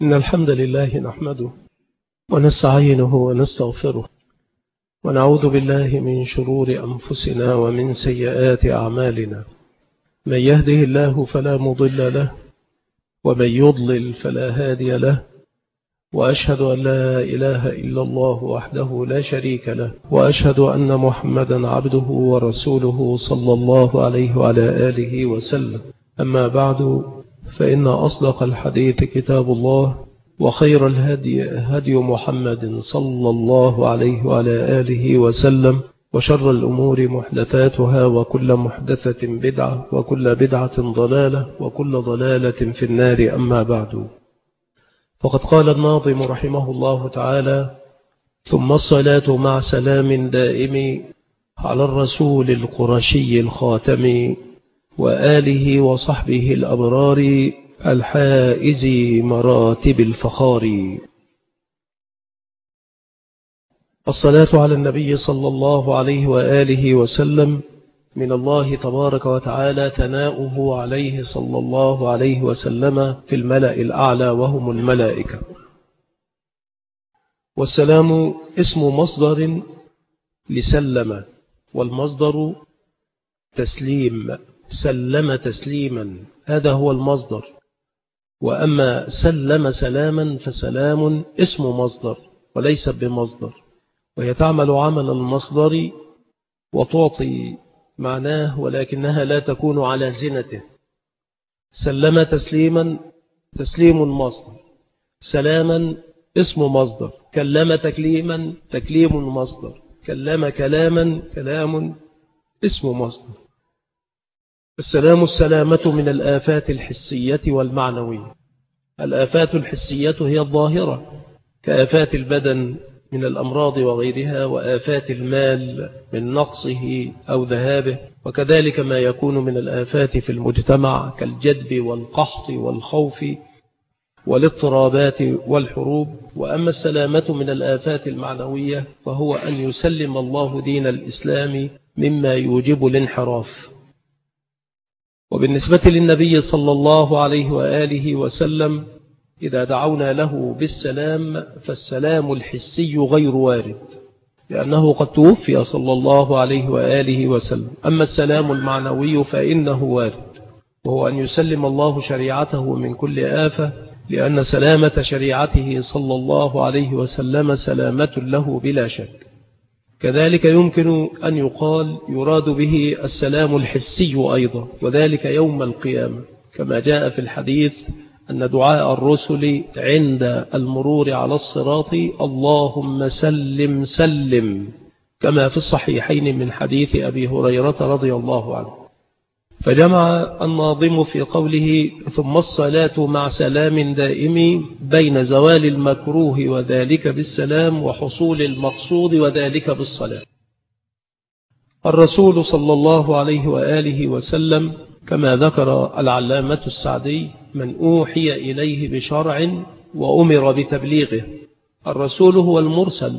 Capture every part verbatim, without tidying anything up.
إن الحمد لله نحمده ونستعينه ونستغفره ونعوذ بالله من شرور أنفسنا ومن سيئات أعمالنا. من يهده الله فلا مضل له ومن يضلل فلا هادي له، وأشهد أن لا إله إلا الله وحده لا شريك له، وأشهد أن محمدا عبده ورسوله صلى الله عليه وعلى آله وسلم. أما بعد، فإن أصدق الحديث كتاب الله، وخير الهدي هدي محمد صلى الله عليه وعلى آله وسلم، وشر الأمور محدثاتها، وكل محدثة بدعة، وكل بدعة ضلالة، وكل ضلالة في النار. أما بعد، فقد قال الناظم رحمه الله تعالى: ثم الصلاة مع سلام دائم على الرسول القرشي الخاتم، وآله وصحبه الأبرار الحائز مراتب الفخار. الصلاة على النبي صلى الله عليه وآله وسلم من الله تبارك وتعالى ثناؤه عليه صلى الله عليه وسلم في الملأ الأعلى وهم الملائكة. والسلام اسم مصدر لسلم، والمصدر تسليم، سلم تسليما، هذا هو المصدر. وأما سلم سلاما فسلام اسم مصدر وليس بمصدر، وهي تعمل عمل المصدر وتعطي معناه، ولكنها لا تكون على زنته. سلم تسليما تسليم مصدر، سلاما اسم مصدر، كلم تكليما تكليم مصدر، كلم كلاما كلام اسم مصدر. السلام السلامة من الآفات الحسية والمعنوية. الآفات الحسية هي الظاهرة كآفات البدن من الأمراض وغيرها، وآفات المال من نقصه أو ذهابه، وكذلك ما يكون من الآفات في المجتمع كالجدب والقحط والخوف والاضطرابات والحروب. وأما السلامة من الآفات المعنوية فهو أن يسلم الله دين الإسلام مما يوجب الانحراف. وبالنسبة للنبي صلى الله عليه وآله وسلم، إذا دعونا له بالسلام فالسلام الحسي غير وارد، لأنه قد توفي صلى الله عليه وآله وسلم. أما السلام المعنوي فإنه وارد، وهو أن يسلم الله شريعته من كل آفة، لأن سلامة شريعته صلى الله عليه وسلم سلامة له بلا شك. كذلك يمكن أن يقال يراد به السلام الحسي أيضا، وذلك يوم القيامة، كما جاء في الحديث أن دعاء الرسل عند المرور على الصراط: اللهم سلم سلم، كما في الصحيحين من حديث أبي هريرة رضي الله عنه. فجمع الناظم في قوله ثم الصلاة مع سلام دائم بين زوال المكروه وذلك بالسلام، وحصول المقصود وذلك بالصلاة. الرسول صلى الله عليه وآله وسلم كما ذكر العلامة السعدي من أوحي إليه بشرع وأمر بتبليغه. الرسول هو المرسل،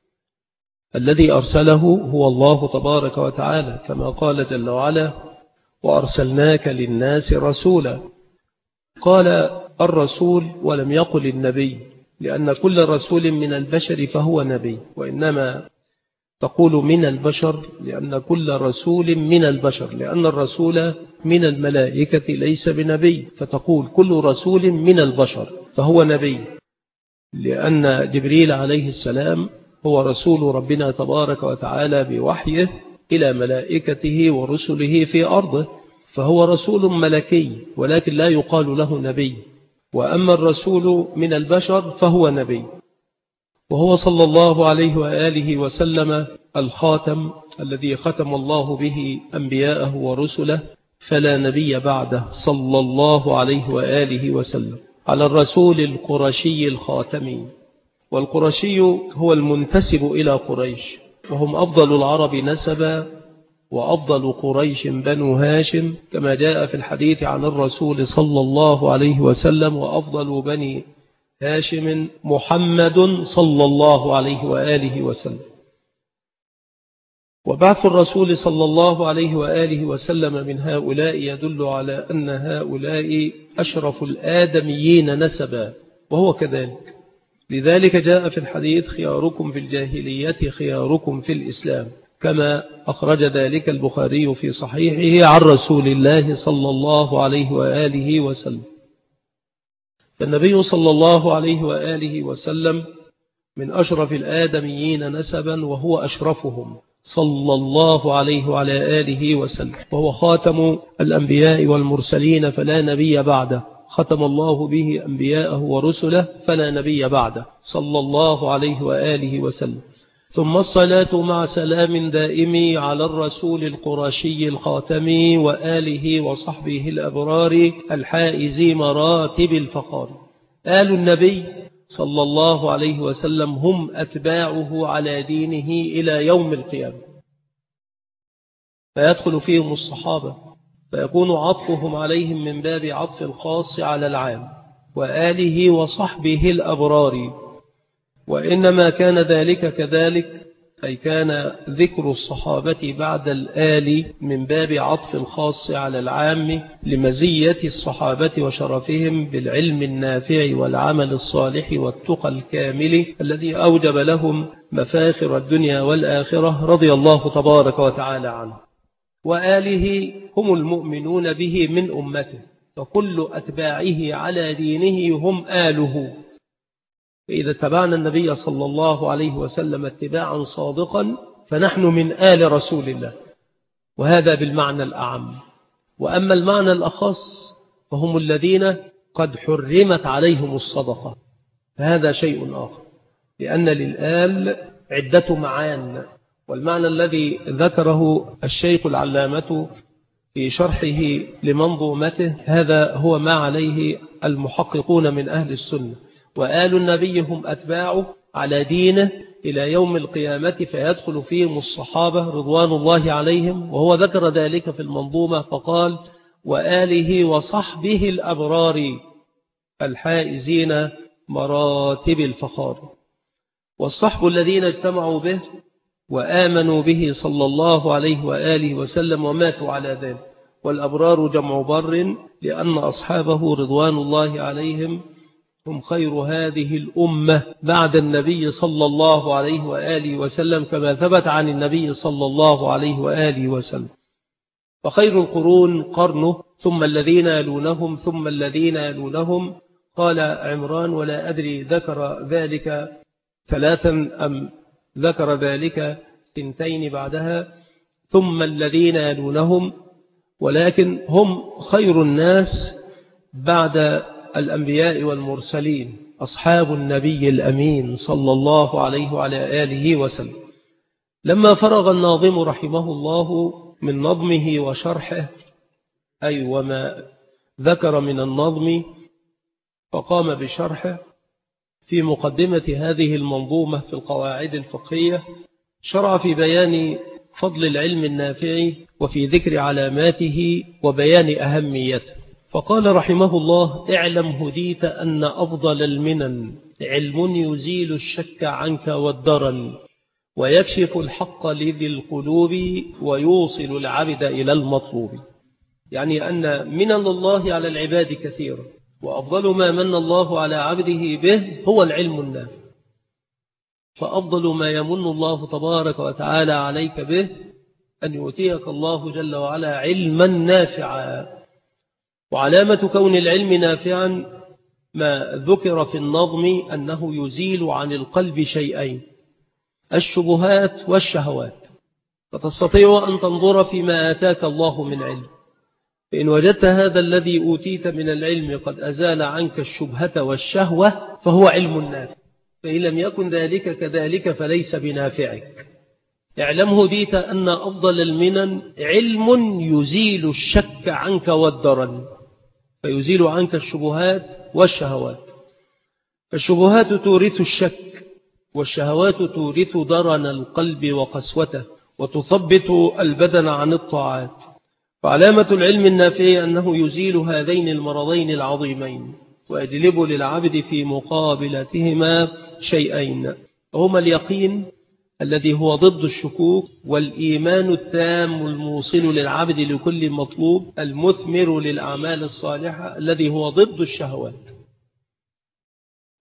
الذي أرسله هو الله تبارك وتعالى، كما قال جل وعلا: وأرسلناك للناس رسولا. قال الرسول ولم يقل النبي، لأن كل رسول من البشر فهو نبي، وإنما تقول من البشر لأن كل رسول من البشر، لأن الرسول من الملائكة ليس بنبي، فتقول كل رسول من البشر فهو نبي، لأن جبريل عليه السلام هو رسول ربنا تبارك وتعالى بوحيه إلى ملائكته ورسله في أرضه، فهو رسول ملكي، ولكن لا يقال له نبي. وأما الرسول من البشر فهو نبي، وهو صلى الله عليه وآله وسلم الخاتم الذي ختم الله به أنبياءه ورسله، فلا نبي بعده صلى الله عليه وآله وسلم. على الرسول القرشي الخاتم، والقرشي هو المنتسب إلى قريش، وهم أفضل العرب نسبا، وأفضل قريش بنو هاشم، كما جاء في الحديث عن الرسول صلى الله عليه وسلم: وأفضل بني هاشم محمد صلى الله عليه وآله وسلم. وبعث الرسول صلى الله عليه وآله وسلم من هؤلاء يدل على أن هؤلاء أشرف الآدميين نسبا، وهو كذلك. لذلك جاء في الحديث خياركم في الجاهلية خياركم في الإسلام، كما أخرج ذلك البخاري في صحيحه عن رسول الله صلى الله عليه وآله وسلم. فالنبي صلى الله عليه وآله وسلم من أشرف الآدميين نسبا وهو أشرفهم صلى الله عليه وعلى آله وسلم، وهو خاتم الأنبياء والمرسلين فلا نبي بعده، ختم الله به أنبياءه ورسله فلا نبي بعده صلى الله عليه وآله وسلم. ثم الصلاة مع سلام دائم على الرسول القرشي الخاتم وآله وصحبه الأبرار الحائز مراتب الفخار. آل النبي صلى الله عليه وسلم هم أتباعه على دينه إلى يوم القيامة، فيدخل فيهم الصحابة، فيكون عطفهم عليهم من باب عطف الخاص على العام، وآله وصحبه الأبرار. وإنما كان ذلك كذلك، أي كان ذكر الصحابة بعد الآل من باب عطف الخاص على العام لمزية الصحابة وشرفهم بالعلم النافع والعمل الصالح والتقى الكامل الذي أوجب لهم مفاخر الدنيا والآخرة رضي الله تبارك وتعالى عنه. وآله هم المؤمنون به من أمته، فكل أتباعه على دينه هم آله. فإذا اتبعنا النبي صلى الله عليه وسلم اتباعا صادقا فنحن من آل رسول الله، وهذا بالمعنى الأعم. وأما المعنى الأخص فهم الذين قد حرمت عليهم الصدقة، فهذا شيء آخر، لأن للآل عدة معان. والمعنى الذي ذكره الشيخ العلامة في شرحه لمنظومته هذا هو ما عليه المحققون من أهل السنة. وآل النبي هم أتباعه على دينه إلى يوم القيامة، فيدخل فيهم الصحابة رضوان الله عليهم، وهو ذكر ذلك في المنظومة فقال وآله وصحبه الأبرار الحائزين مراتب الفخار. والصحب الذين اجتمعوا به وآمنوا به صلى الله عليه وآله وسلم وماتوا على ذلك. والأبرار جمع بر، لأن أصحابه رضوان الله عليهم هم خير هذه الأمة بعد النبي صلى الله عليه وآله وسلم، كما ثبت عن النبي صلى الله عليه وآله وسلم. فخير القرون قرنه، ثم الذين يلونهم، ثم الذين يلونهم. قال عمران ولا أدري ذكر ذلك ثلاثا أم ذكر ذلك ثنتين بعدها، ثم الذين يلونهم، ولكن هم خير الناس بعد الأنبياء والمرسلين أصحاب النبي الأمين صلى الله عليه وعلى آله وسلم. لما فرغ الناظم رحمه الله من نظمه وشرحه، أي وما ذكر من النظم، فقام بشرحه في مقدمة هذه المنظومة في القواعد الفقهية، شرع في بيان فضل العلم النافع وفي ذكر علاماته وبيان أهميته. فقال رحمه الله اعلم هديت أن أفضل المنن علم يزيل الشك عنك والدرن، ويكشف الحق لذي القلوب ويوصل العبد إلى المطلوب. يعني أن منن الله على العباد كثيرا، وأفضل ما من الله على عبده به هو العلم النافع. فأفضل ما يمن الله تبارك وتعالى عليك به أن يؤتيك الله جل وعلا علما نافعا. وعلامة كون العلم نافعا ما ذكر في النظم أنه يزيل عن القلب شيئين: الشبهات والشهوات. فتستطيع أن تنظر فيما آتاك الله من علم، فإن وجدت هذا الذي أوتيت من العلم قد أزال عنك الشبهة والشهوة فهو علم نافع، فإن لم يكن ذلك كذلك فليس بنافعك. اعلم هديت أن أفضل المنن علم يزيل الشك عنك والدرن، فيزيل عنك الشبهات والشهوات. فالشبهات تورث الشك، والشهوات تورث درن القلب وقسوته، وتثبت البدن عن الطاعات. فعلامة العلم النافع أنه يزيل هذين المرضين العظيمين، ويجلب للعبد في مقابلتهما شيئين، هما اليقين الذي هو ضد الشكوك، والإيمان التام الموصل للعبد لكل مطلوب المثمر للأعمال الصالحة الذي هو ضد الشهوات.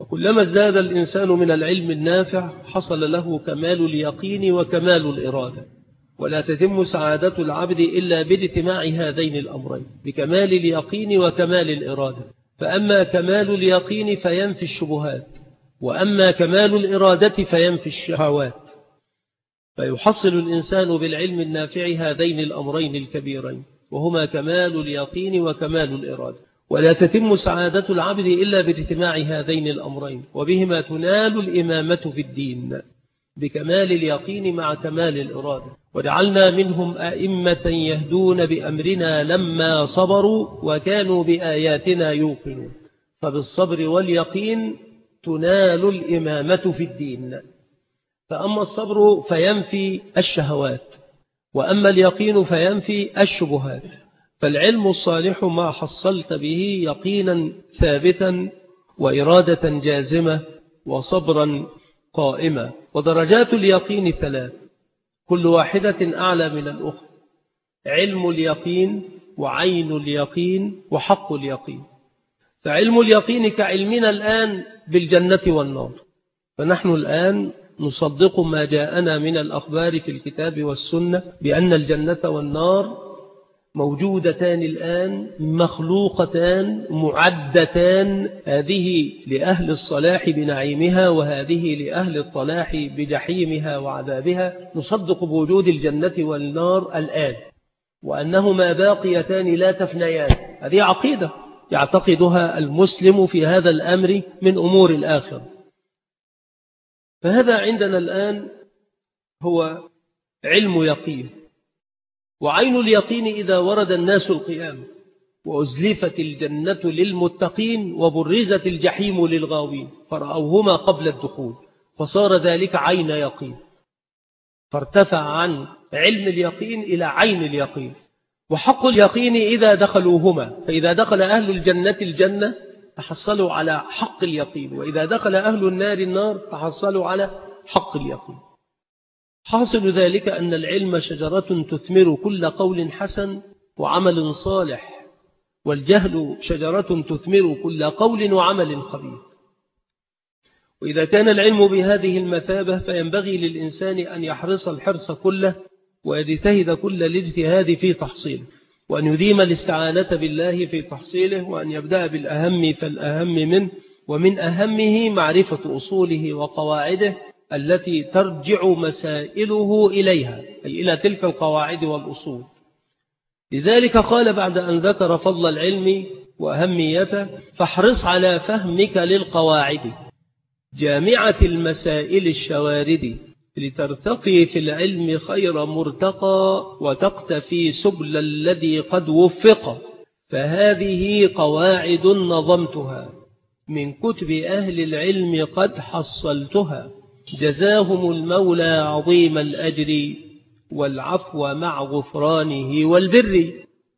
وكلما ازداد الإنسان من العلم النافع حصل له كمال اليقين وكمال الإرادة. ولا تتم سعادة العبد إلا باجتماع هذين الأمرين، بكمال اليقين وكمال الإرادة. فأما كمال اليقين فينفي الشبهات، وأما كمال الإرادة فينفي الشهوات. فيحصل الإنسان بالعلم النافع هذين الأمرين الكبيرين، وهما كمال اليقين وكمال الإرادة. ولا تتم سعادة العبد إلا باجتماع هذين الأمرين، وبهما تنال الإمامة في الدين، بكمال اليقين مع كمال الإرادة. وجعلنا منهم أئمة يهدون بأمرنا لما صبروا وكانوا بآياتنا يوقنون. فبالصبر واليقين تنال الإمامة في الدين. فأما الصبر فينفي الشهوات، وأما اليقين فينفي الشبهات. فالعلم الصالح ما حصلت به يقينا ثابتا وإرادة جازمة وصبرا قائمة. ودرجات اليقين ثلاث، كل واحدة أعلى من الأخرى: علم اليقين وعين اليقين وحق اليقين. فعلم اليقين كعلمنا الآن بالجنة والنار، فنحن الآن نصدق ما جاءنا من الأخبار في الكتاب والسنة بأن الجنة والنار موجودتان الآن، مخلوقتان معدتان، هذه لأهل الصلاح بنعيمها وهذه لأهل الطلاح بجحيمها وعذابها. نصدق بوجود الجنة والنار الآن، وأنهما باقيتان لا تفنيان. هذه عقيدة يعتقدها المسلم في هذا الأمر من أمور الآخرة. فهذا عندنا الآن هو علم يقين. وعين اليقين إذا ورد الناس القيامة وأزلفت الجنة للمتقين وبرزت الجحيم للغاوين فرأوهما قبل الدخول، فصار ذلك عين يقين، فارتفع عن علم اليقين إلى عين اليقين. وحق اليقين إذا دخلوهما، فإذا دخل أهل الجنة الجنة تحصلوا على حق اليقين، وإذا دخل أهل النار النار تحصلوا على حق اليقين. حاصل ذلك أن العلم شجرة تثمر كل قول حسن وعمل صالح، والجهل شجرة تثمر كل قول وعمل خبيث. وإذا كان العلم بهذه المثابة فينبغي للإنسان أن يحرص الحرص كله ويجتهد كل الاجتهاد في تحصيله، وأن يديم الاستعانة بالله في تحصيله، وأن يبدأ بالأهم فالأهم منه، ومن أهمه معرفة أصوله وقواعده التي ترجع مسائله إليها، أي إلى تلك القواعد والأصول. لذلك قال بعد أن ذكر فضل العلم وأهميته: فاحرص على فهمك للقواعد جامعة المسائل الشوارد، لترتقي في العلم خير مرتقى وتقتفي سبل الذي قد وفق. فهذه قواعد نظمتها من كتب أهل العلم قد حصلتها، جزاهم المولى عظيم الأجر والعفو مع غفرانه والبر.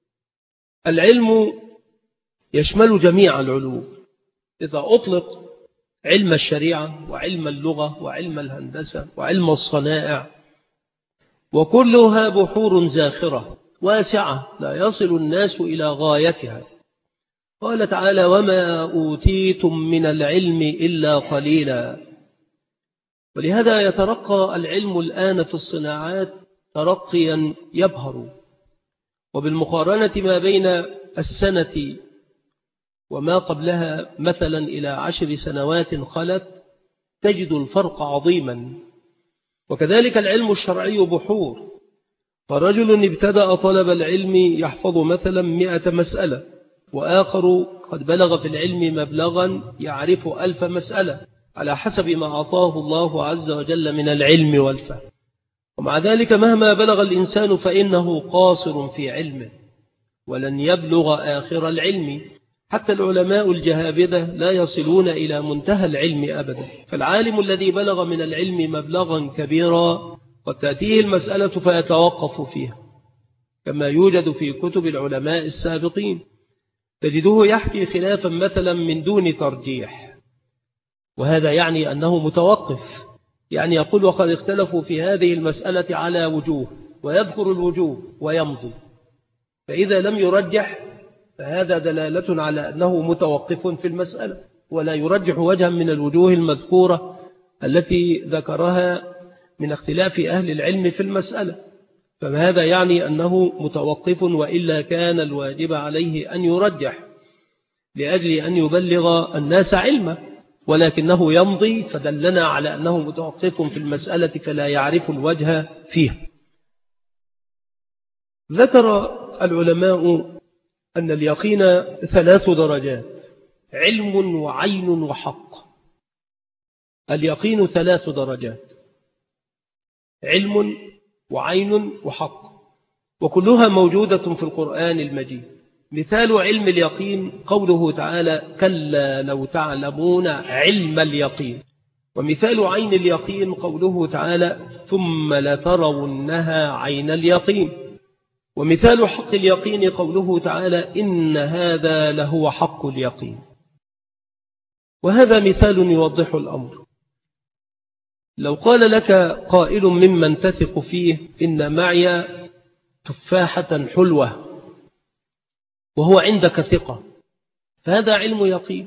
العلم يشمل جميع العلوم. إذا أطلق علم الشريعة وعلم اللغة وعلم الهندسة وعلم الصنائع، وكلها بحور زاخرة واسعة لا يصل الناس إلى غايتها. قال تعالى: وما أوتيتم من العلم إلا قليلا. ولهذا يترقى العلم الآن في الصناعات ترقيا يبهر. وبالمقارنة ما بين السنة وما قبلها مثلا إلى عشر سنوات خلت تجد الفرق عظيما. وكذلك العلم الشرعي بحور. فرجل ابتدأ طلب العلم يحفظ مثلا مئة مسألة، وآخر قد بلغ في العلم مبلغا يعرف ألف مسألة، على حسب ما أعطاه الله عز وجل من العلم والفهم. ومع ذلك مهما بلغ الإنسان فإنه قاصر في علمه ولن يبلغ آخر العلم. حتى العلماء الجهابذة لا يصلون إلى منتهى العلم أبدا. فالعالم الذي بلغ من العلم مبلغا كبيرا قد تأتيه المسألة فيتوقف فيها، كما يوجد في كتب العلماء السابقين، تجده يحكي خلافا مثلا من دون ترجيح، وهذا يعني أنه متوقف، يعني يقول: وقد اختلفوا في هذه المسألة على وجوه، ويذكر الوجوه ويمضي. فإذا لم يرجح فهذا دلالة على أنه متوقف في المسألة، ولا يرجح وجها من الوجوه المذكورة التي ذكرها من اختلاف أهل العلم في المسألة، فهذا يعني أنه متوقف، وإلا كان الواجب عليه أن يرجح لأجل أن يبلغ الناس علما، ولكنه يمضي فدلنا على أنه متوقف في المسألة فلا يعرف الوجه فيها. ذكر العلماء أن اليقين ثلاث درجات: علم وعين وحق. اليقين ثلاث درجات: علم وعين وحق، وكلها موجودة في القرآن المجيد. مثال علم اليقين قوله تعالى: كلا لو تعلمون علم اليقين. ومثال عين اليقين قوله تعالى: ثم لترونها عين اليقين. ومثال حق اليقين قوله تعالى: إن هذا لهو حق اليقين. وهذا مثال يوضح الأمر. لو قال لك قائل ممن تثق فيه: إن معي تفاحة حلوة، وهو عندك ثقة، فهذا علم يقين.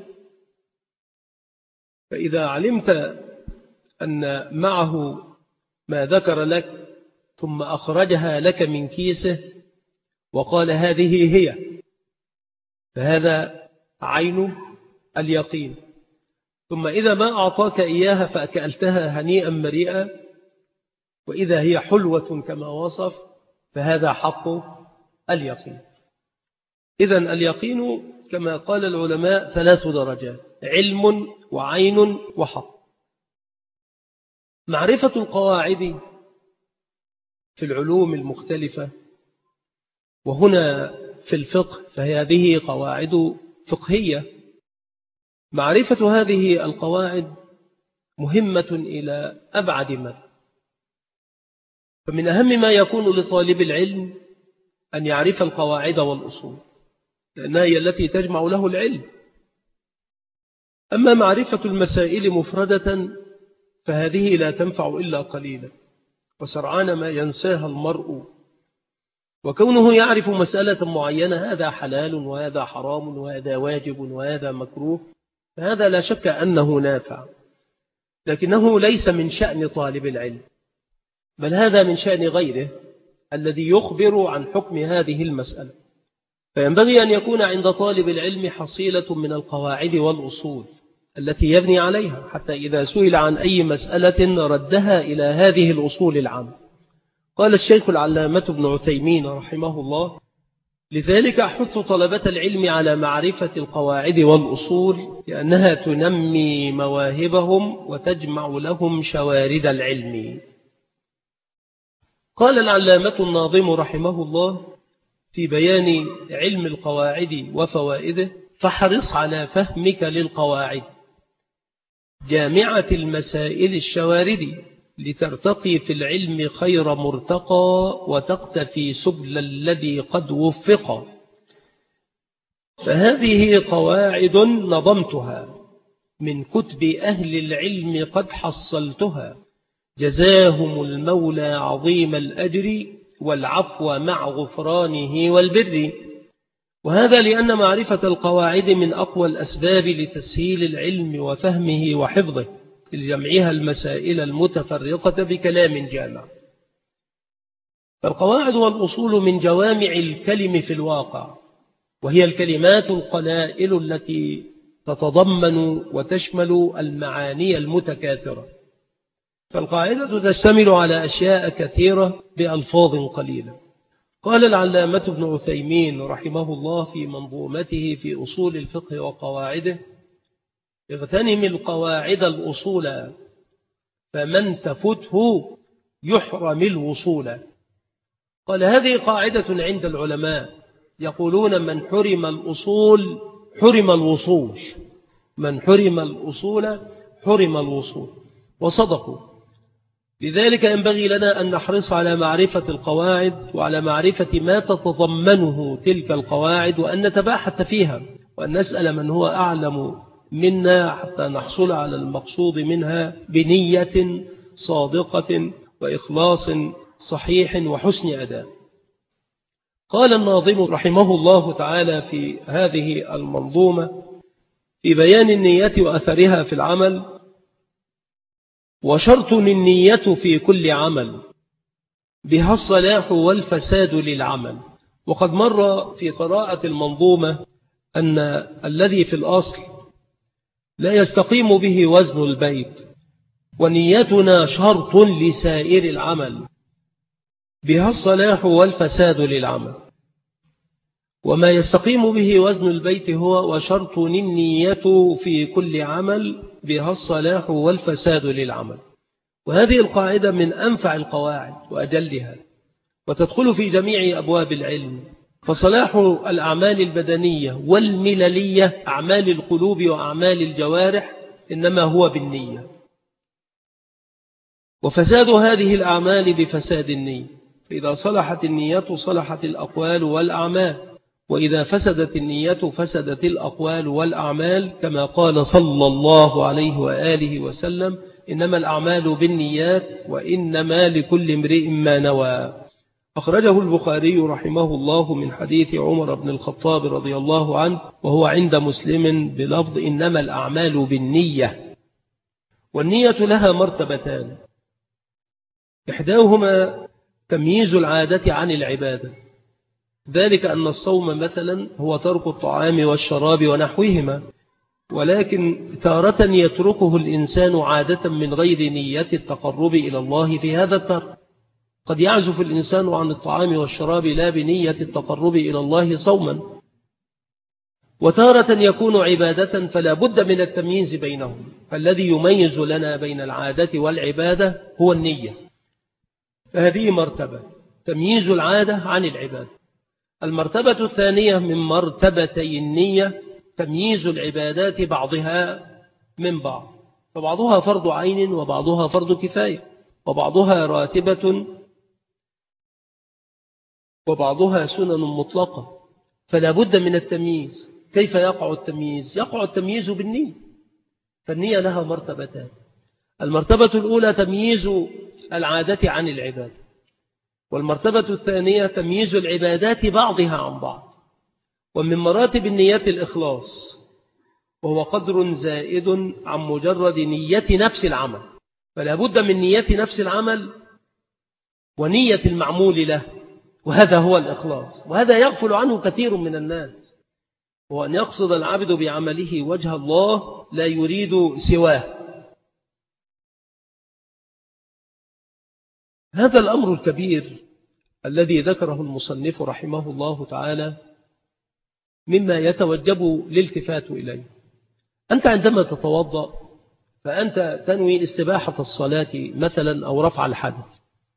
فإذا علمت أن معه ما ذكر لك ثم أخرجها لك من كيسه وقال هذه هي، فهذا عين اليقين. ثم إذا ما أعطاك إياها فأكلتها هنيئا مريئا، وإذا هي حلوة كما وصف، فهذا حق اليقين. إذن اليقين كما قال العلماء ثلاث درجات: علم وعين وحق. معرفة القواعد في العلوم المختلفة، وهنا في الفقه فهذه قواعد فقهية. معرفة هذه القواعد مهمة إلى أبعد مدى، فمن أهم ما يكون لطالب العلم أن يعرف القواعد والأصول، لأنها هي التي تجمع له العلم. أما معرفة المسائل مفردة فهذه لا تنفع إلا قليلا، وسرعان ما ينساها المرء. وكونه يعرف مسألة معينة، هذا حلال وهذا حرام وهذا واجب وهذا مكروه، فهذا لا شك أنه نافع، لكنه ليس من شأن طالب العلم، بل هذا من شأن غيره الذي يخبر عن حكم هذه المسألة. فينبغي أن يكون عند طالب العلم حصيلة من القواعد والأصول التي يبني عليها، حتى إذا سئل عن أي مسألة ردها إلى هذه الأصول العامة. قال الشيخ العلامة ابن عثيمين رحمه الله: لذلك أحث طلبة العلم على معرفة القواعد والأصول، لأنها تنمي مواهبهم وتجمع لهم شوارد العلم. قال العلامة الناظم رحمه الله في بيان علم القواعد وفوائده: فاحرص على فهمك للقواعد جامعة المسائل الشوارد، لترتقي في العلم خير مرتقى، وتقتفي سبل الذي قد وفق. فهذه قواعد نظمتها من كتب أهل العلم قد حصلتها، جزاهم المولى عظيم الأجر، والعفو مع غفرانه والبر. وهذا لأن معرفة القواعد من أقوى الأسباب لتسهيل العلم وفهمه وحفظه، لجمعها المسائل المتفرقة بكلام جامع. فالقواعد والأصول من جوامع الكلم في الواقع، وهي الكلمات القلائل التي تتضمن وتشمل المعاني المتكاثرة. فالقاعدة تشتمل على أشياء كثيرة بألفاظ قليلة. قال العلامة ابن عثيمين رحمه الله في منظومته في أصول الفقه وقواعده: اغتنم القواعد الأصول، فمن تفته يحرم الوصول. قال هذه قاعدة عند العلماء، يقولون من حرم الأصول حرم الوصول، من حرم الأصول حرم الوصول، وصدقوا. لذلك ينبغي لنا أن نحرص على معرفة القواعد وعلى معرفة ما تتضمنه تلك القواعد، وأن نتباحث فيها، وأن نسأل من هو أعلم منا حتى نحصل على المقصود منها بنية صادقة وإخلاص صحيح وحسن أداء. قال الناظم رحمه الله تعالى في هذه المنظومة: في بيان النية وأثرها في العمل. وشرط النية في كل عمل بها الصلاح والفساد للعمل. وقد مر في قراءة المنظومة أن الذي في الأصل لا يستقيم به وزن البيت، ونيتنا شرط لسائر العمل بها الصلاح والفساد للعمل. وما يستقيم به وزن البيت هو وشرط النية في كل عمل بها الصلاح والفساد للعمل. وهذه القاعدة من أنفع القواعد وأجلها، وتدخل في جميع أبواب العلم. فصلاح الأعمال البدنية والمللية، أعمال القلوب وأعمال الجوارح، إنما هو بالنية، وفساد هذه الأعمال بفساد النية. فإذا صلحت النية صلحت الأقوال والأعمال، وإذا فسدت النية فسدت الأقوال والأعمال، كما قال صلى الله عليه وآله وسلم: إنما الأعمال بالنيات وإنما لكل امرئ ما نوى. أخرجه البخاري رحمه الله من حديث عمر بن الخطاب رضي الله عنه، وهو عند مسلم بلفظ: إنما الأعمال بالنية. والنية لها مرتبتان، إحداهما تمييز العادة عن العبادة، ذلك أن الصوم مثلا هو ترك الطعام والشراب ونحوهما، ولكن تارة يتركه الإنسان عادة من غير نية التقرب إلى الله في هذا الترك. قد يعزف الإنسان عن الطعام والشراب لا بنية التقرب إلى الله صوما، وتارة يكون عبادة، فلا بد من التمييز بينهم. فالذي يميز لنا بين العادة والعبادة هو النية. فهذه مرتبة، تمييز العادة عن العبادة. المرتبة الثانية من مرتبتي النية تمييز العبادات بعضها من بعض، فبعضها فرض عين وبعضها فرض كفاية، وبعضها راتبة وبعضها سنن مطلقة، فلا بد من التمييز. كيف يقع التمييز؟ يقع التمييز بالنية. فالنية لها مرتبتان، المرتبة الأولى تمييز العادة عن العبادة، والمرتبة الثانية تمييز العبادات بعضها عن بعض. ومن مراتب النية الإخلاص، وهو قدر زائد عن مجرد نية نفس العمل. فلا بد من نية نفس العمل ونية المعمول له، وهذا هو الإخلاص. وهذا يغفل عنه كثير من الناس، هو أن يقصد العبد بعمله وجه الله لا يريد سواه. هذا الأمر الكبير الذي ذكره المصنف رحمه الله تعالى مما يتوجب الالتفات إليه. أنت عندما تتوضأ فأنت تنوي استباحة الصلاة مثلا أو رفع الحدث.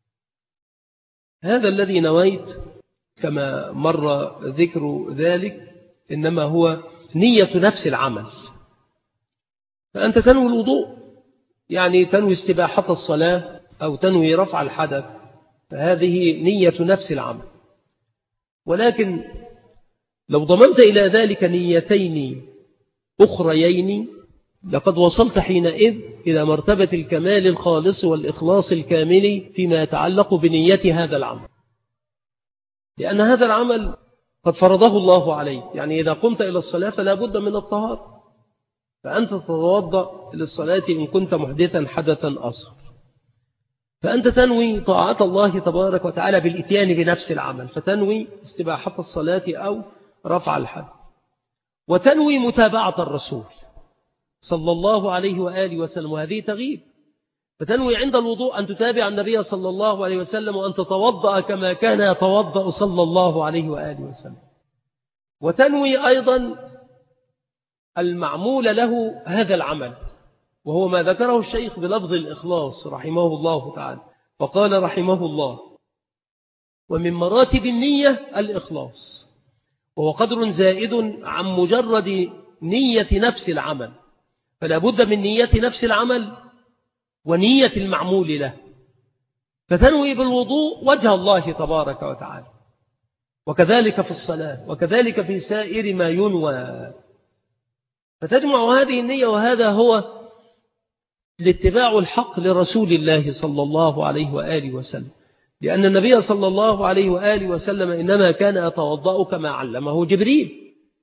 هذا الذي نويت كما مر ذكر ذلك إنما هو نية نفس العمل. فأنت تنوي الوضوء، يعني تنوي استباحة الصلاة أو تنوي رفع الحدث، فهذه نية نفس العمل. ولكن لو ضمنت إلى ذلك نيتين أخريين لقد وصلت حينئذ إلى مرتبة الكمال الخالص والإخلاص الكامل فيما يتعلق بنية هذا العمل، لأن هذا العمل قد فرضه الله عليك. يعني إذا قمت إلى الصلاة فلا بد من الطهارة، فأنت تتوضأ للصلاة إن كنت محدثا حدثا أصغر، فأنت تنوي طاعة الله تبارك وتعالى بالإتيان بنفس العمل، فتنوي استباحة الصلاة أو رفع الحدث، وتنوي متابعة الرسول صلى الله عليه وآله وسلم، وهذه تغيب. فتنوي عند الوضوء أن تتابع النبي صلى الله عليه وسلم وأن تتوضأ كما كان يتوضأ صلى الله عليه وآله وسلم، وتنوي أيضا المعمول له هذا العمل، وهو ما ذكره الشيخ بلفظ الإخلاص رحمه الله تعالى. فقال رحمه الله: ومن مراتب النية الإخلاص، وهو قدر زائد عن مجرد نية نفس العمل. فلا بد من نية نفس العمل ونية المعمول له، فتنوي بالوضوء وجه الله تبارك وتعالى، وكذلك في الصلاة، وكذلك في سائر ما ينوى. فتجمع هذه النية، وهذا هو الاتباع الحق لرسول الله صلى الله عليه وآله وسلم، لأن النبي صلى الله عليه وآله وسلم إنما كان يتوضأ كما علمه جبريل،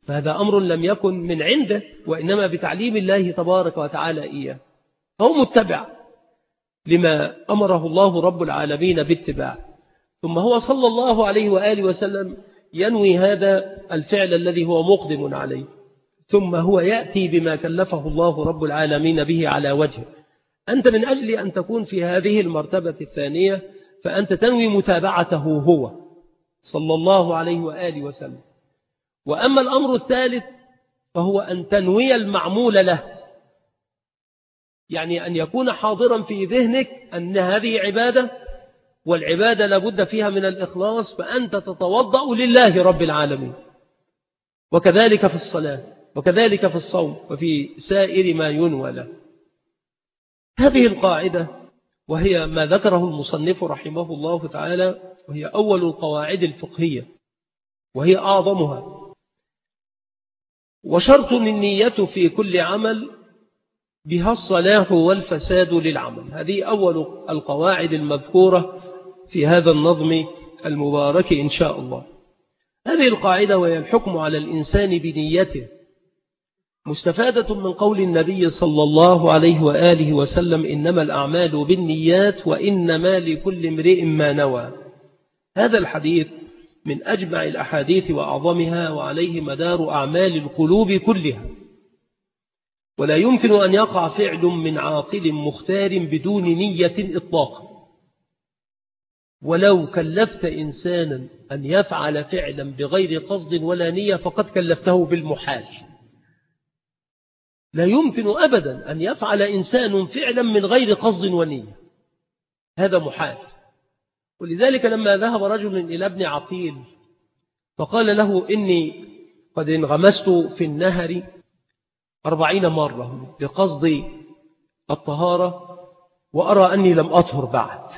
فهذا أمر لم يكن من عنده، وإنما بتعليم الله تبارك وتعالى إياه، فهو متبع لما أمره الله رب العالمين باتباع. ثم هو صلى الله عليه وآله وسلم ينوي هذا الفعل الذي هو مقدم عليه، ثم هو يأتي بما كلفه الله رب العالمين به على وجهه. أنت من أجل أن تكون في هذه المرتبة الثانية فأنت تنوي متابعته هو صلى الله عليه وآله وسلم. وأما الأمر الثالث فهو أن تنوي المعمول له، يعني أن يكون حاضرا في ذهنك أن هذه عبادة، والعبادة لابد فيها من الإخلاص، فأنت تتوضأ لله رب العالمين، وكذلك في الصلاة، وكذلك في الصوم، وفي سائر ما ينوى له. هذه القاعدة وهي ما ذكره المصنف رحمه الله تعالى، وهي أول القواعد الفقهية وهي أعظمها. وشرط النية في كل عمل بها الصلاح والفساد للعمل. هذه أول القواعد المذكورة في هذا النظم المبارك إن شاء الله. هذه القاعدة وهي الحكم على الإنسان بنيته مستفادة من قول النبي صلى الله عليه وآله وسلم: إنما الأعمال بالنيات وإنما لكل امرئ ما نوى. هذا الحديث من أجمع الأحاديث وأعظمها، وعليه مدار أعمال القلوب كلها. ولا يمكن أن يقع فعل من عاقل مختار بدون نية إطلاقا، ولو كلفت إنسانا أن يفعل فعلا بغير قصد ولا نية فقد كلفته بالمحال. لا يمكن أبدا أن يفعل إنسان فعلا من غير قصد ونية، هذا محال. ولذلك لما ذهب رجل إلى ابن عقيل فقال له: إني قد انغمست في النهر أربعين مرة بقصد الطهارة وأرى أني لم أطهر بعد،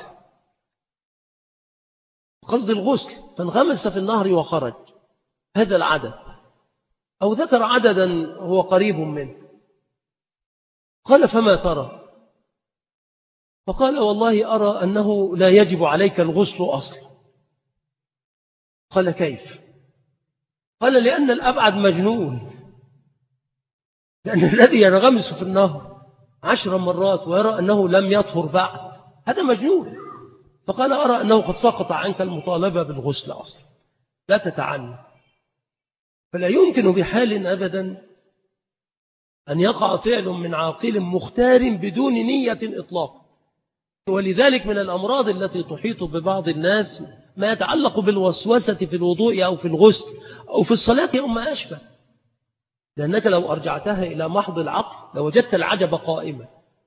قصد الغسل، فانغمس في النهر وخرج. هذا العدد، أو ذكر عددا هو قريب منه. قال: فما ترى؟ فقال: والله أرى أنه لا يجب عليك الغسل أصلا. قال: كيف؟ قال: لأن الأبعد مجنون، لأن الذي ينغمس في النهر عشر مرات ويرى أنه لم يطهر بعد هذا مجنون. فقال: أرى أنه قد سقط عنك المطالبة بالغسل أصلا، لا تتعنى. فلا يمكن بحال أبدا أن يقع فعل من عاقل مختار بدون نية إطلاقا. ولذلك من الأمراض التي تحيط ببعض الناس ما يتعلق بالوسوسة في الوضوء أو في الغسل أو في الصلاة أو ما أشبه، لأنك لو أرجعتها إلى محض العقل لوجدت العجب قائمة.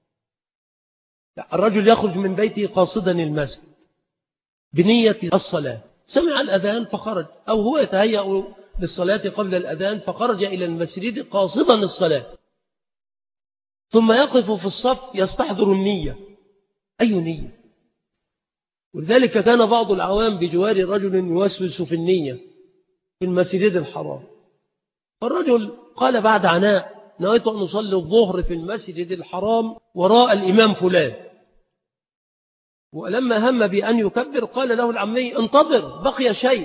الرجل يخرج من بيته قاصدا المسجد بنية الصلاة، سمع الأذان فخرج، أو هو يتهيأ للصلاة قبل الأذان فخرج إلى المسجد قاصدا الصلاة، ثم يقف في الصف يستحضر النية. أي نية؟ ولذلك كان بعض العوام بجوار رجل يوسوس في النية في المسجد الحرام، فالرجل قال بعد عناء: نويت أن أصلي الظهر في المسجد الحرام وراء الإمام فلان. ولما هم بأن يكبر قال له العمي: انتظر، بقي شيء.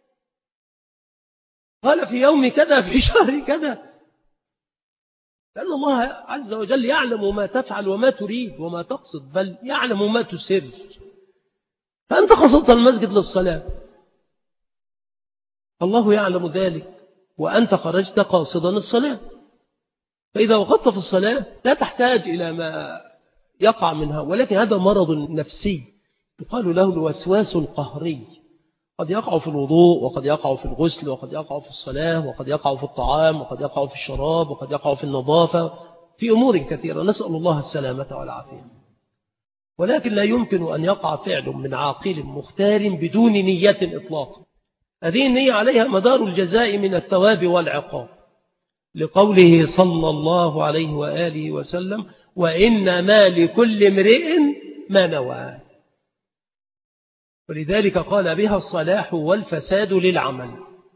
قال: في يوم كذا في شهر كذا، لأن الله عز وجل يعلم ما تفعل وما تريد وما تقصد، بل يعلم ما تسر. فأنت قصدت المسجد للصلاة، الله يعلم ذلك، وأنت خرجت قاصدا الصلاة. فإذا وقفت في الصلاة لا تحتاج إلى ما يقع منها، ولكن هذا مرض نفسي يقال له الوسواس القهري، قد يقع في الوضوء، وقد يقع في الغسل، وقد يقع في الصلاة، وقد يقع في الطعام، وقد يقع في الشراب، وقد يقع في النظافة، في أمور كثيرة، نسأل الله السلامة والعافية. ولكن لا يمكن أن يقع فعل من عاقل مختار بدون نية إطلاقا. هذه النية عليها مدار الجزاء من الثواب والعقاب، لقوله صلى الله عليه وآله وسلم: وإنما لكل امرئ ما نوى. ولذلك قال بها الصلاح والفساد للعمل.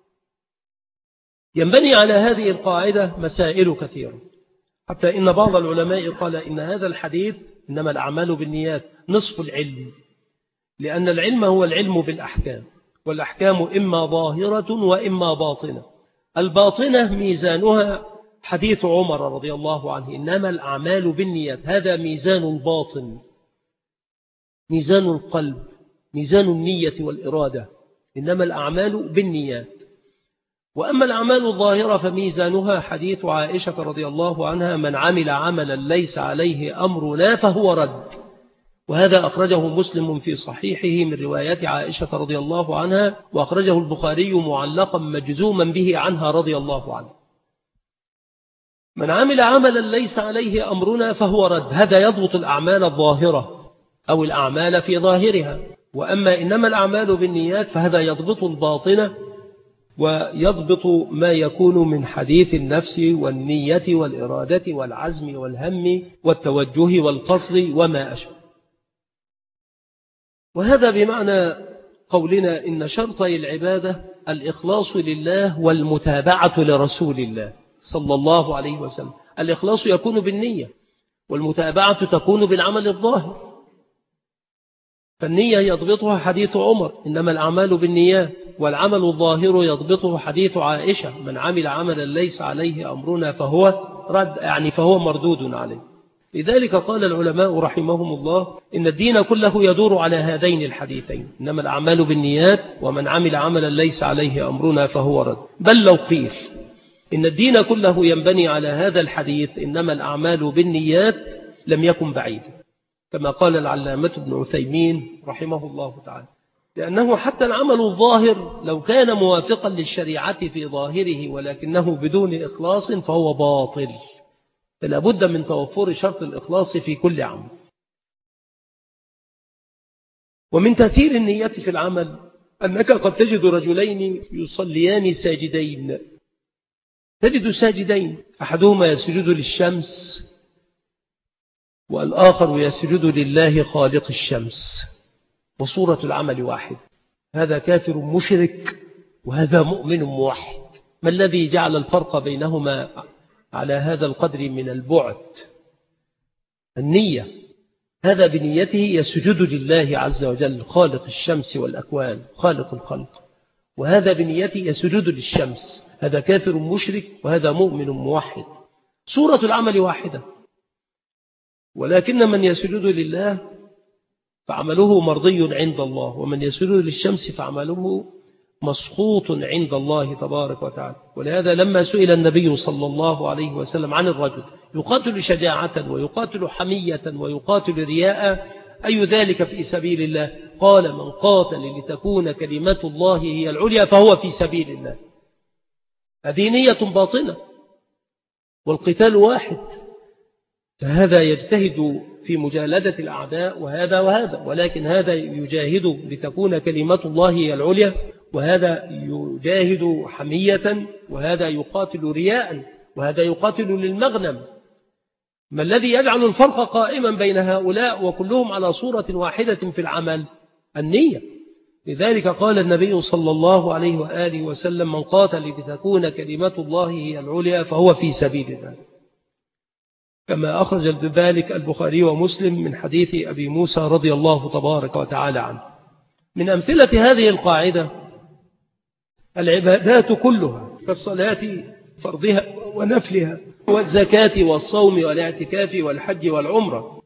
ينبني على هذه القاعدة مسائل كثيرة، حتى إن بعض العلماء قال إن هذا الحديث إنما الأعمال بالنيات نصف العلم، لأن العلم هو العلم بالأحكام، والأحكام إما ظاهرة وإما باطنة. الباطنة ميزانها حديث عمر رضي الله عنه: إنما الأعمال بالنيات. هذا ميزان الباطن، ميزان القلب، ميزان النية والإرادة. إنما الأعمال بالنيات. وأما الأعمال الظاهرة فميزانها حديث عائشة رضي الله عنها: من عمل عملا ليس عليه أمرنا فهو رد. وهذا أخرجه مسلم في صحيحه من روايات عائشة رضي الله عنها، وأخرجه البخاري معلقا مجزوما به عنها رضي الله عنها. من عمل عملا ليس عليه أمرنا فهو رد. هذا يضبط الأعمال الظاهرة أو الأعمال في ظاهرها. وأما إنما الأعمال بالنيات فهذا يضبط الباطنة، ويضبط ما يكون من حديث النفس والنية والإرادة والعزم والهم والتوجه والقصد وما أشبه. وهذا بمعنى قولنا إن شرطي العبادة الإخلاص لله والمتابعة لرسول الله صلى الله عليه وسلم. الإخلاص يكون بالنية، والمتابعة تكون بالعمل الظاهر. فالنية يضبطها حديث عمر: إنما الأعمال بالنيات. والعمل الظاهر يضبطه حديث عائشة: من عمل عملا ليس عليه أمرنا فهو رد، يعني فهو مردود عليه. لذلك قال العلماء رحمهم الله إن الدين كله يدور على هذين الحديثين: إنما الأعمال بالنيات، ومن عمل عملا ليس عليه أمرنا فهو رد. بل لو قيل إن الدين كله ينبني على هذا الحديث إنما الأعمال بالنيات لم يكن بعيدا، كما قال العلامة ابن عثيمين رحمه الله تعالى، لأنه حتى العمل الظاهر لو كان موافقا للشريعة في ظاهره ولكنه بدون إخلاص فهو باطل. فلا بد من توفر شرط الإخلاص في كل عمل. ومن تأثير النية في العمل أنك قد تجد رجلين يصليان ساجدين، تجد ساجدين أحدهما يسجد للشمس والآخر يسجد لله خالق الشمس، وصورة العمل واحد. هذا كافر مشرك وهذا مؤمن موحد. ما الذي جعل الفرق بينهما على هذا القدر من البعد؟ النية. هذا بنيته يسجد لله عز وجل خالق الشمس والأكوان، خالق الخلق، وهذا بنيته يسجد للشمس. هذا كافر مشرك وهذا مؤمن موحد. صورة العمل واحدة، ولكن من يسجد لله فعمله مرضي عند الله، ومن يسجد للشمس فعمله مسخوط عند الله تبارك وتعالى. ولهذا لما سئل النبي صلى الله عليه وسلم عن الرجل يقاتل شجاعة ويقاتل حمية ويقاتل رياء أي ذلك في سبيل الله؟ قال: من قاتل لتكون كلمة الله هي العليا فهو في سبيل الله. هذه نية باطنة، والقتال واحد. فهذا يجتهد في مجالدة الأعداء وهذا وهذا، ولكن هذا يجاهد لتكون كلمة الله هي العليا، وهذا يجاهد حمية، وهذا يقاتل رياء، وهذا يقاتل للمغنم. ما الذي يجعل الفرق قائما بين هؤلاء وكلهم على صورة واحدة في العمل؟ النية. لذلك قال النبي صلى الله عليه وآله وسلم: من قاتل لتكون كلمة الله هي العليا فهو في سبيل الله. كما أخرج ذلك البخاري ومسلم من حديث أبي موسى رضي الله تبارك وتعالى عنه. من أمثلة هذه القاعدة العبادات كلها كالصلاة فرضها ونفلها والزكاة والصوم والاعتكاف والحج والعمرة،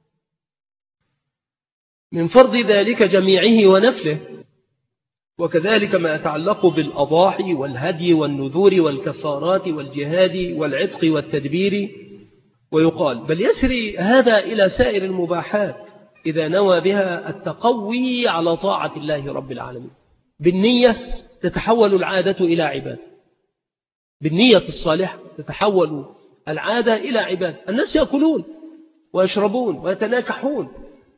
من فرض ذلك جميعه ونفله، وكذلك ما يتعلق بالأضاحي والهدي والنذور والكفارات والجهاد والعتق والتدبير. ويقال بل يسري هذا إلى سائر المباحات إذا نوى بها التقوي على طاعة الله رب العالمين. بالنية تتحول العادة إلى عبادة، بالنية الصالحة تتحول العادة إلى عبادة. الناس يأكلون ويشربون ويتناكحون،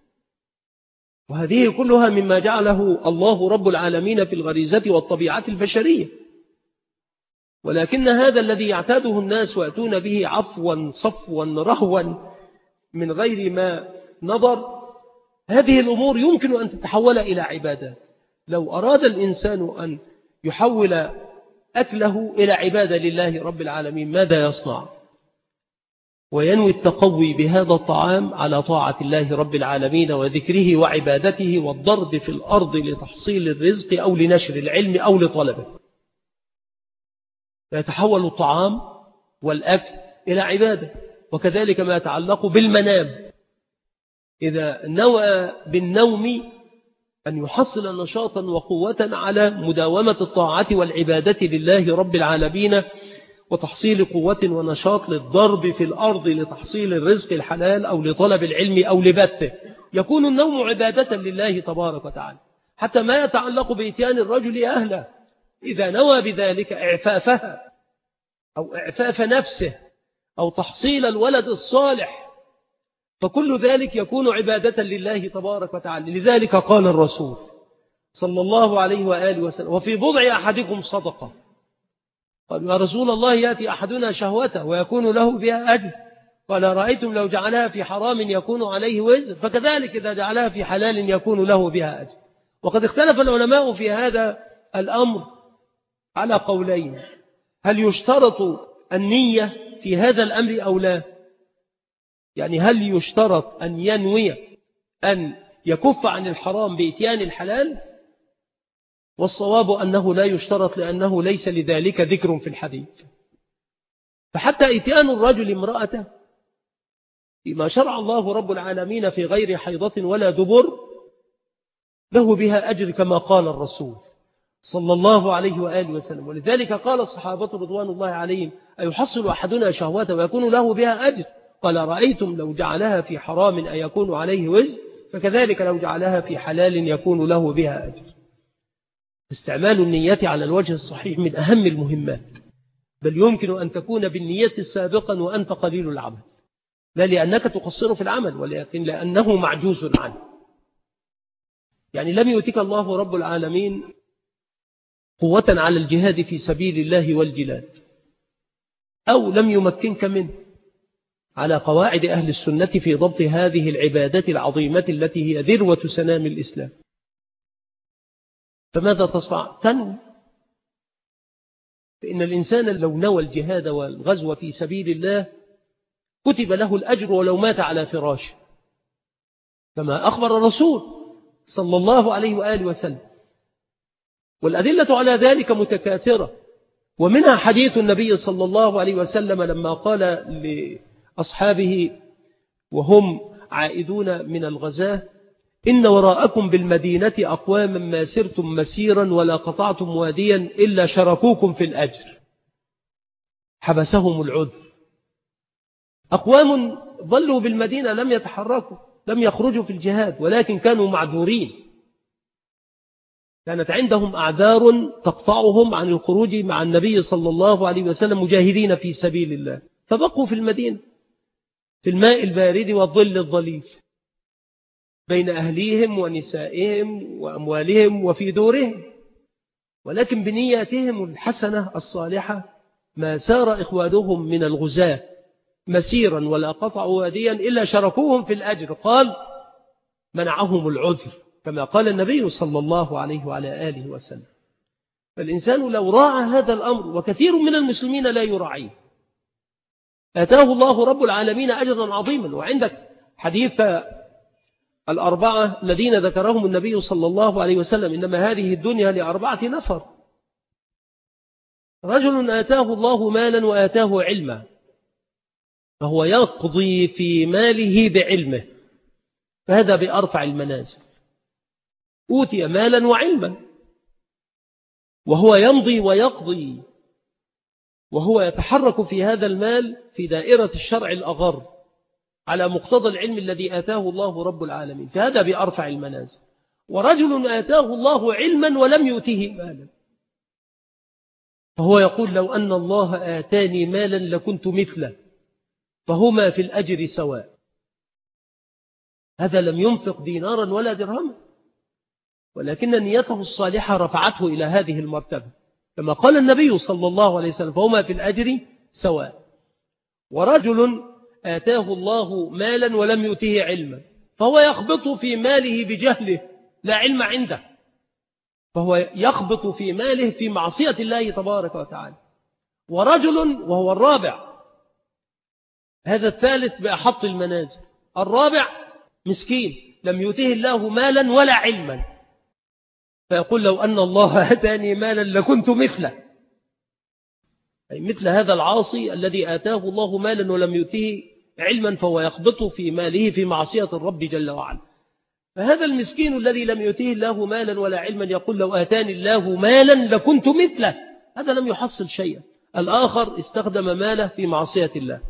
وهذه كلها مما جعله الله رب العالمين في الغريزة والطبيعة البشرية، ولكن هذا الذي يعتاده الناس ويأتون به عفوا صفوا رهوا من غير ما نظر، هذه الأمور يمكن أن تتحول إلى عبادة. لو أراد الإنسان أن يحول أكله إلى عبادة لله رب العالمين ماذا يصنع؟ وينوي التقوي بهذا الطعام على طاعة الله رب العالمين وذكره وعبادته والضرب في الأرض لتحصيل الرزق أو لنشر العلم أو لطلبه. يتحول الطعام والأكل إلى عبادة. وكذلك ما يتعلق بالمنام، إذا نوى بالنوم أن يحصل نشاطا وقوة على مداومة الطاعة والعبادة لله رب العالمين، وتحصيل قوة ونشاط للضرب في الأرض لتحصيل الرزق الحلال أو لطلب العلم أو لبثه، يكون النوم عبادة لله تبارك وتعالى. حتى ما يتعلق بإتيان الرجل أهله، إذا نوى بذلك إعفافها أو إعفاف نفسه أو تحصيل الولد الصالح، فكل ذلك يكون عبادة لله تبارك وتعالى. لذلك قال الرسول صلى الله عليه وآله وسلم: وفي بضع أحدكم صدقة. قال: يا رسول الله، يأتي أحدنا شهوته ويكون له بها أجر. قال: رأيتم لو جعلها في حرام يكون عليه وزر، فكذلك إذا جعلها في حلال يكون له بها أجر. وقد اختلف العلماء في هذا الأمر على قولين: هل يشترط النية في هذا الأمر أو لا؟ يعني هل يشترط أن ينوي أن يكف عن الحرام بإتيان الحلال؟ والصواب أنه لا يشترط، لأنه ليس لذلك ذكر في الحديث. فحتى إتيان الرجل امرأته فيما شرع الله رب العالمين في غير حيضة ولا دبر له بها أجر، كما قال الرسول صلى الله عليه وآله وسلم. ولذلك قال الصحابة رضوان الله عليهم: أيحصل أحدنا شهوته ويكون له بها أجر؟ قال: رأيتم لو جعلها في حرام أيكون عليه وزر؟ فكذلك لو جعلها في حلال يكون له بها أجر. استعمال النية على الوجه الصحيح من أهم المهمات، بل يمكن أن تكون بالنية السابقا وأنت قليل العمل، لا لأنك تقصر في العمل، ولكن لأنه معجوز عنه. يعني لم يؤتك الله رب العالمين قوة على الجهاد في سبيل الله والجلاد، أو لم يمكنك منه على قواعد أهل السنة في ضبط هذه العبادات العظيمة التي هي ذروة سنام الإسلام. فماذا تصنع؟ تنوي. فإن الإنسان لو نوى الجهاد والغزو في سبيل الله كتب له الأجر ولو مات على فراشه، كما أخبر الرسول صلى الله عليه وآله وسلم. والأدلة على ذلك متكاثرة، ومنها حديث النبي صلى الله عليه وسلم لما قال لأصحابه وهم عائدون من الغزاة: إن وراءكم بالمدينة أقواما ما سرتم مسيرا ولا قطعتم واديا إلا شركوكم في الأجر، حبسهم العذر. أقوام ظلوا بالمدينة لم يتحركوا، لم يخرجوا في الجهاد، ولكن كانوا معذورين، كانت عندهم أعذار تقطعهم عن الخروج مع النبي صلى الله عليه وسلم مجاهدين في سبيل الله، فبقوا في المدينة في الماء البارد والظل الظليل بين أهليهم ونسائهم وأموالهم وفي دورهم، ولكن بنياتهم الحسنة الصالحة ما سار إخوانهم من الغزاة مسيرا ولا قطعوا واديا إلا شركوهم في الأجر. قال: منعهم العذر، كما قال النبي صلى الله عليه وعلى آله وسلم. فالإنسان لو راعى هذا الأمر، وكثير من المسلمين لا يراعيه، آتاه الله رب العالمين أجرا عظيما. وعندك حديث الأربعة الذين ذكرهم النبي صلى الله عليه وسلم: إنما هذه الدنيا لأربعة نفر: رجل آتاه الله مالا وآتاه علما، فهو يقضي في ماله بعلمه، فهذا بأرفع المنازل. أوتي مالا وعلما وهو يمضي ويقضي، وهو يتحرك في هذا المال في دائرة الشرع الأغر على مقتضى العلم الذي آتاه الله رب العالمين، فهذا بأرفع المنازل. ورجل آتاه الله علما ولم يؤته مالا، فهو يقول: لو أن الله آتاني مالا لكنت مثله، فهما في الأجر سواء. هذا لم ينفق دينارا ولا درهما، ولكن نيته الصالحة رفعته إلى هذه المرتبة، كما قال النبي صلى الله عليه وسلم: فهما في الأجر سواء. ورجل آتاه الله مالا ولم يؤته علما، فهو يخبط في ماله بجهله لا علم عنده، فهو يخبط في ماله في معصية الله تبارك وتعالى. ورجل، وهو الرابع، هذا الثالث بأحط المنازل، الرابع مسكين لم يؤته الله مالا ولا علما، فيقول: لو أن الله أتاني مالا لكنت مثله، أي مثل هذا العاصي الذي آتاه الله مالا ولم يؤته علما فهو يخبطه في ماله في معصية الرب جل وعلا. فهذا المسكين الذي لم يؤته الله مالا ولا علما يقول لو آتاني الله مالا لكنت مثله، هذا لم يحصل شيئا. الآخر استخدم ماله في معصية الله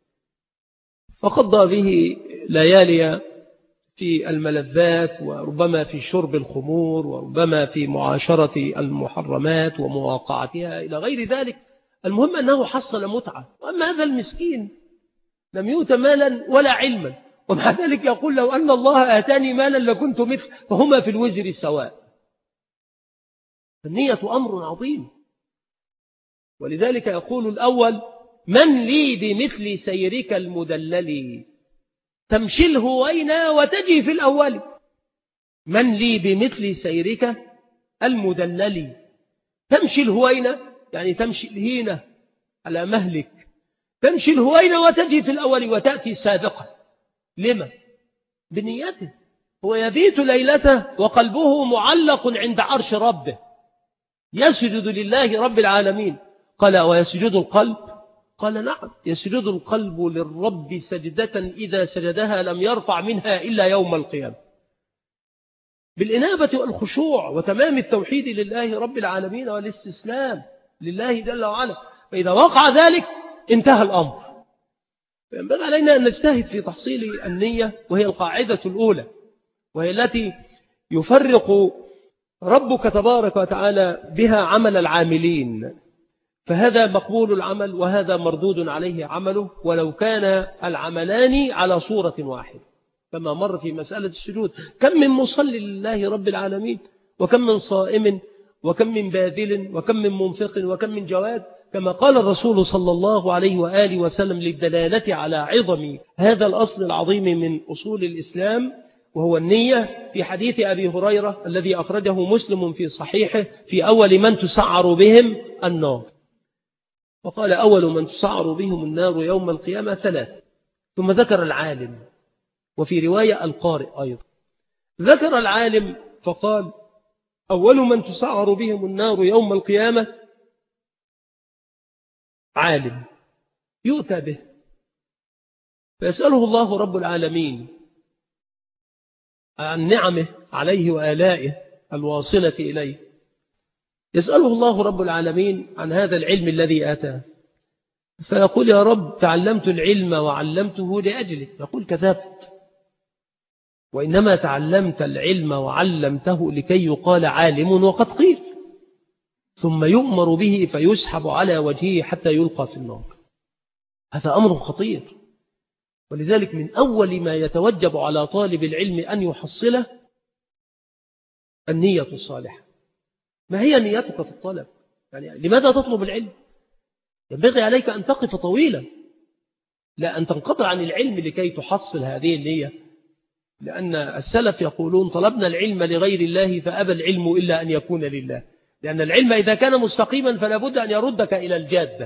فقضى به ليالي في الملذات، وربما في شرب الخمور، وربما في معاشرة المحرمات ومواقعتها إلى غير ذلك. المهم أنه حصل متعة. وأما هذا المسكين لم يؤت مالا ولا علما، ومع ذلك يقول لو أن الله آتاني مالا لكنت مثل، فهما في الوزر سواء. النية أمر عظيم، ولذلك يقول الأول من لي بمثل سيرك المدلل تمشي الهوينا وتجي في الأول. من لي بمثل سيرك المدلل تمشي الهوينا يعني تمشي الهينة على مهلك، تمشي الهوينا وتجي في الأول وتأتي سابقة. لما؟ بنيته. هو يبيت ليلته وقلبه معلق عند عرش ربه يسجد لله رب العالمين. قال ويسجد القلب؟ قال نعم، يسجد القلب للرب سجدة إذا سجدها لم يرفع منها إلا يوم القيامة، بالإنابة والخشوع وتمام التوحيد لله رب العالمين والاستسلام لله جل وعلا. فإذا وقع ذلك انتهى الأمر. فينبغي علينا أن نجتهد في تحصيل النية، وهي القاعدة الأولى، وهي التي يفرق ربك تبارك وتعالى بها عمل العاملين. فهذا مقبول العمل وهذا مردود عليه عمله، ولو كان العملان على صورة واحدة، كما مر في مسألة السجود. كم من مصلي لله رب العالمين، وكم من صائم، وكم من باذل، وكم من منفق، وكم من جواد، كما قال الرسول صلى الله عليه وآله وسلم للدلالة على عظم هذا الأصل العظيم من أصول الإسلام، وهو النية، في حديث أبي هريرة الذي أخرجه مسلم في صحيحه في أول من تسعر بهم النار. وقال أول من تسعر بهم النار يوم القيامة ثلاث، ثم ذكر العالم، وفي رواية القارئ أيضا. ذكر العالم فقال أول من تسعر بهم النار يوم القيامة عالم يؤتى به فيسأله الله رب العالمين عن نعمه عليه وآلائه الواصلة إليه. يسأله الله رب العالمين عن هذا العلم الذي آتاه، فيقول يا رب تعلمت العلم وعلمته لأجلك. يقول كذبت، وإنما تعلمت العلم وعلمته لكي يقال عالم وقد قيل. ثم يؤمر به فيسحب على وجهه حتى يلقى في النار. هذا أمر خطير، ولذلك من أول ما يتوجب على طالب العلم أن يحصله النية الصالحة. ما هي نيتك في الطلب؟ يعني لماذا تطلب العلم؟ ينبغي عليك أن تقف طويلا، لا أن تنقطع عن العلم لكي تحصل هذه النية. لأن السلف يقولون طلبنا العلم لغير الله فأبى العلم إلا أن يكون لله، لأن العلم إذا كان مستقيما فلا بد أن يردك إلى الجادة.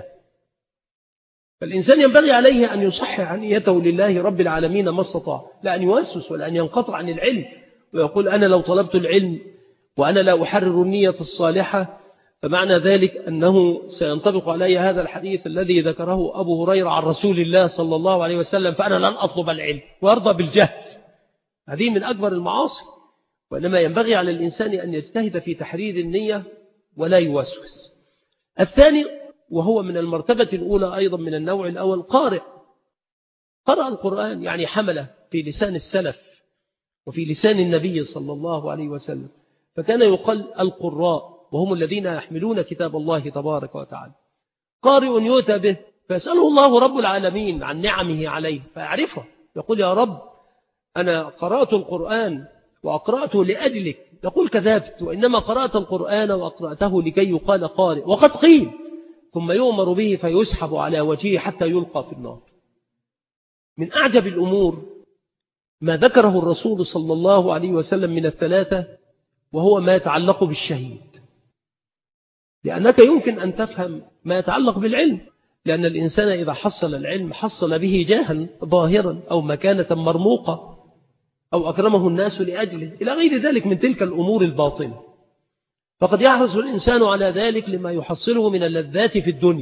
فالإنسان ينبغي عليه أن يصحح نيته لله رب العالمين ما استطاع، لا أن يوسوس ولا أن ينقطع عن العلم ويقول أنا لو طلبت العلم وأنا لا أحرر النية الصالحة فمعنى ذلك أنه سينطبق علي هذا الحديث الذي ذكره أبو هريرة عن رسول الله صلى الله عليه وسلم، فأنا لن أطلب العلم وأرضى بالجهل. هذه من أكبر المعاصي. وإنما ينبغي على الإنسان أن يجتهد في تحرير النية ولا يوسوس. الثاني وهو من المرتبة الأولى أيضا من النوع الأول قارئ، قرأ القرآن، يعني حمله في لسان السلف وفي لسان النبي صلى الله عليه وسلم، فكان يقال القراء وهم الذين يحملون كتاب الله تبارك وتعالى. قارئ يؤتى به فيسأله الله رب العالمين عن نعمه عليه فيعرفه، يقول يا رب أنا قرأت القرآن وأقرأته لأجلك. يقول كذبت، وإنما قرأت القرآن وأقرأته لكي يقال قارئ وقد قيل. ثم يؤمر به فيسحب على وجهه حتى يلقى في النار. من أعجب الأمور ما ذكره الرسول صلى الله عليه وسلم من الثلاثة، وهو ما يتعلق بالشهيد. لأنك يمكن أن تفهم ما يتعلق بالعلم، لأن الإنسان إذا حصل العلم حصل به جاها ظاهرا أو مكانة مرموقة أو أكرمه الناس لأجله إلى غير ذلك من تلك الأمور الباطنة. فقد يحرص الإنسان على ذلك لما يحصله من اللذات في الدنيا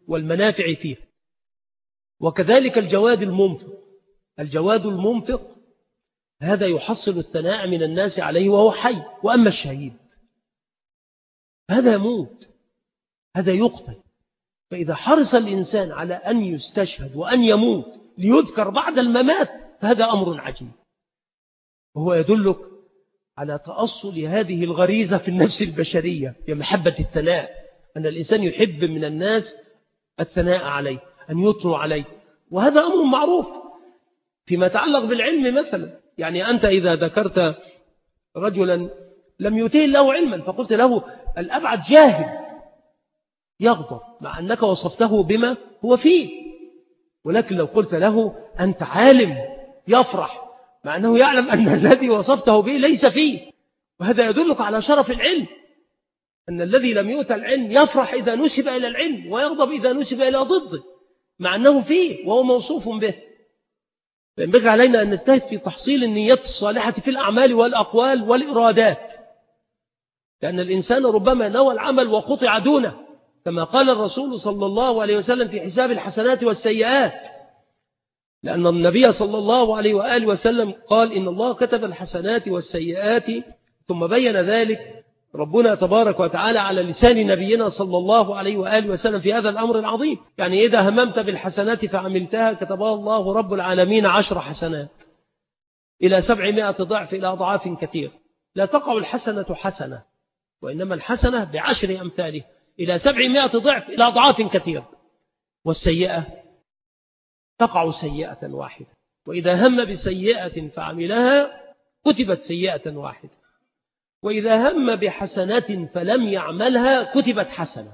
والمنافع فيها. وكذلك الجواد المنفق، الجواد المنفق هذا يحصل الثناء من الناس عليه وهو حي. وأما الشهيد هذا يموت، هذا يقتل. فإذا حرص الإنسان على أن يستشهد وأن يموت ليذكر بعد الممات فهذا أمر عجيب، وهو يدلك على تأصل هذه الغريزة في النفس البشرية، هي محبة الثناء، أن الإنسان يحب من الناس الثناء عليه، أن يثنوا عليه. وهذا أمر معروف فيما يتعلق بالعلم مثلا. يعني أنت إذا ذكرت رجلا لم يؤته له علما فقلت له الأبعد جاهل يغضب مع أنك وصفته بما هو فيه، ولكن لو قلت له أنت عالم يفرح مع أنه يعلم أن الذي وصفته به ليس فيه. وهذا يدلك على شرف العلم، أن الذي لم يؤت العلم يفرح إذا نسب إلى العلم ويغضب إذا نسب إلى ضده مع أنه فيه وهو موصوف به. فينبغي علينا أن نجتهد في تحصيل النيات الصالحة في الأعمال والأقوال والإرادات، لأن الإنسان ربما نوى العمل وقطع دونه، كما قال الرسول صلى الله عليه وسلم في حساب الحسنات والسيئات، لأن النبي صلى الله عليه وآله وسلم قال إن الله كتب الحسنات والسيئات، ثم بين ذلك ربنا تبارك وتعالى على لسان نبينا صلى الله عليه وآله وسلم في هذا الأمر العظيم. يعني إذا هممت بالحسنات فعملتها كتبها الله رب العالمين عشر حسنات إلى سبعمائة ضعف إلى أضعاف كثير. لا تقع الحسنة حسنة، وإنما الحسنة بعشر أمثاله إلى سبعمائة ضعف إلى أضعاف كثير. والسيئة تقع سيئة واحدة، وإذا هم بسيئة فعملها كتبت سيئة واحدة، وإذا هم بحسنة فلم يعملها كتبت حسنة،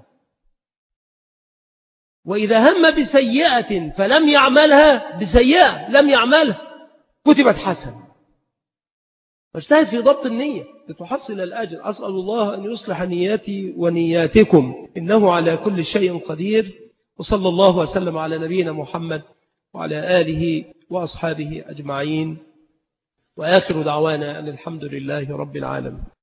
وإذا هم بسيئة فلم يعملها بسيئة لم يعملها كتبت حسنة. فاجتهد في ضبط النية لتحصل الأجر. أسأل الله أن يصلح نياتي ونياتكم، إنه على كل شيء قدير. وصلى الله وسلم على نبينا محمد وعلى آله وأصحابه أجمعين، وآخر دعوانا أن الحمد لله رب العالمين.